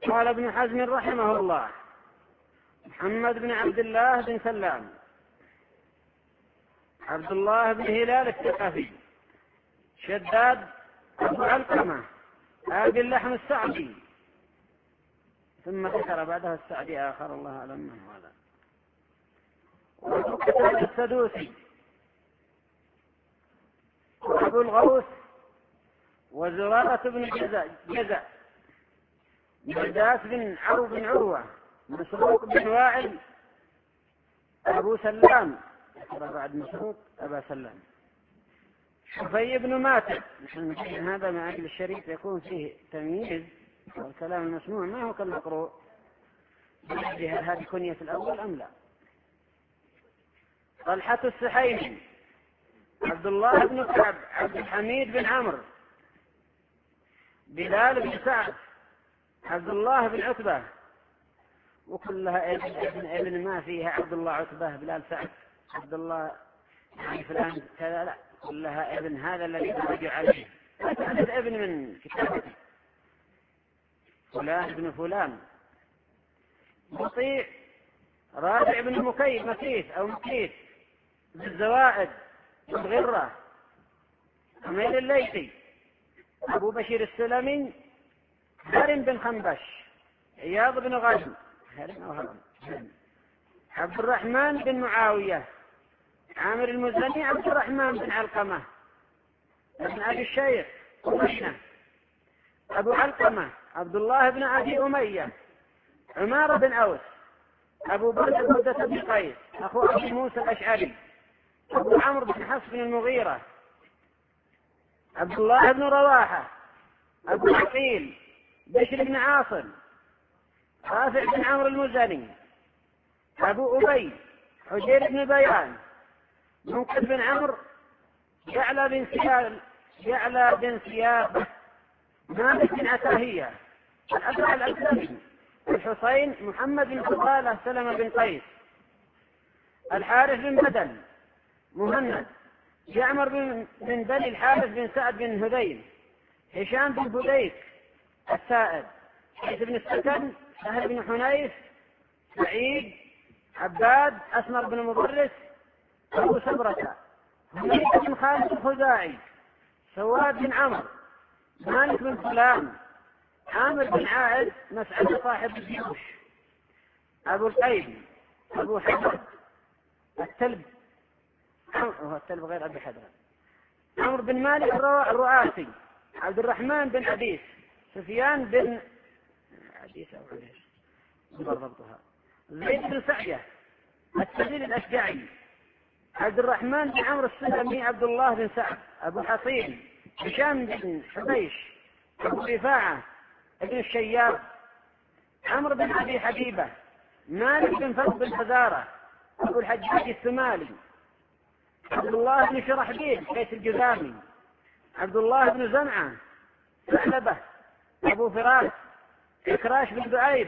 قال ابن حزم رحمه الله: محمد بن عبد الله بن سلام، عبد الله بن هلال الثقفي، شداد أبو علقمة، أبي اللحم السعدي. ثم ذكر بعدها السعدي آخر الله أعلم من هذا. وأبو قتادة السدوسي، وأبو الغوث، وزرارة بن جزع، مرداس بن عروة بن عروة، مسروق بن واعل، أبو سلام، بعد مسروق أبا سلام، شفي بن ماتع. نحن هذا مع أجل الشريف يكون فيه تمييز، والكلام المسموع ما هو كالمقروء. هل هذه كنية الأول أم لا؟ طلحة السحيمي، عبد الله بن كعب، عبد الحميد بن عمرو، بلال بن سعد، عبد الله بن عتبة. وكلها ابن ما فيها عبد الله عتبة بلال سعد عبد الله يعني فلان كذا، لا، كلها ابن، هذا الذي يرجع عليه. لا تعدد ابن من كتابته فلان ابن فلان. مطيع رابع بن مكيث بالزوائد والغرة، حميد الليثي، أبو بشير السلمي، هرم بن خنبش، عياض بن غزم، عبد الرحمن بن معاوية، عامر المزني، عبد الرحمن بن علقمة، ابن أبي الشيخ قمينة، أبو علقمة، عبد الله بن أبي أمية، عمارة بن أوس، أبو بردة بن قيس، أخو أبي موسى الأشعري، أبو عمرو بن حفص بن المغيرة، عبد الله بن رواحة، أبو عقيل، بشر بن عاصم، رافع بن عمرو المزني، أبو أبي، حجير بن بيان، منقذ بن عمرو، يعلى بن سياب، مالك بن عتاهية، الأسرع الأسلمي، الحسين، محمد بن فضالة، سلمة بن قيس، الحارث بن بدل، مهند، جعمر بن بني الحارث بن سعد بن هذيل، هشام بن فديك السائد، حيث بن السكن، سهل بن حنيف، سعيد، عباد، أسمر بن مضرس، أبو سبرة، حميد بن خالد الخزاعي، سواد بن عمرو، مالك بن فلان، عامر بن عائد، مسعد صاحب الجيوش، أبو القيم، أبو حدر، التلب غير أبي حدر، عمرو بن مالك الرؤاسي، عبد الرحمن بن عديس، سفيان بن عديس أو عديس ضبطها، زيد بن سعية، السبيل الأشجعي، عبد الرحمن بن عمرو السلمي، عبد الله بن سعد، أبو حصين، هشام بن حبيش، أبو رفاعة ابن الشياب، عمرو بن أبي حبيبة، مالك بن فضل بن فزارة، أبو الحجاج الثمالي، عبد الله بن شرحبيل قيس الجذامي، عبد الله بن زمعة، ثعلبة، أبو فراس، إكراش بن دعيب،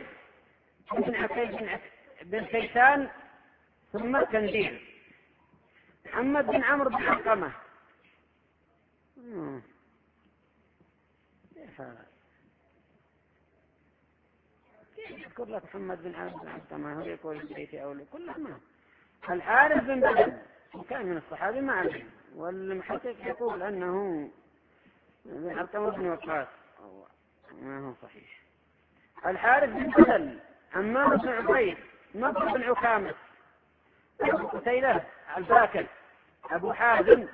بن كيسان، ثم كندير، محمد بن عمرو بن علقمة. يذكر لك محمد بن عمرو بن علقمة، هو يقول البيتي أو كلها ما. الحارث بن بدل كان من الصحابة ما علم، والمحقق يقول أنه بن علقمة بن وقاص، ما هو صحيح. الحارث بن بدل، عمار بن عبيد، نضر بن عكامة، أبو قتيلة الباكر، أبو حازم،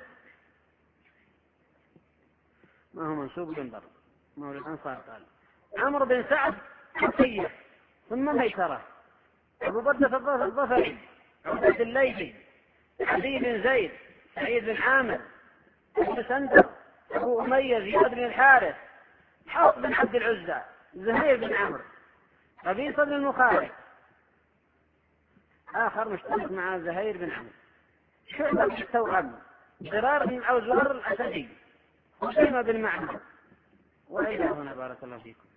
ما هو منسوب ينظر مولى الأنصار، قال عمرو بن سعد حقية، ثم ميسرة، أبو بردة الظفري، عبد الليثي، علي بن زيد، سعيد بن عامر، ابن سندر، أبو أمية، زياد بن الحارث، حفص بن عبد العزى، زهير بن عمرو، قبيصة بن المخالف، آخر مشترك مع زهير بن عمرو، شعبة بن التوأم، ضرار بن الأوزار الأسدي، خزيمة بن معمر، وإلى هنا بارك الله فيكم.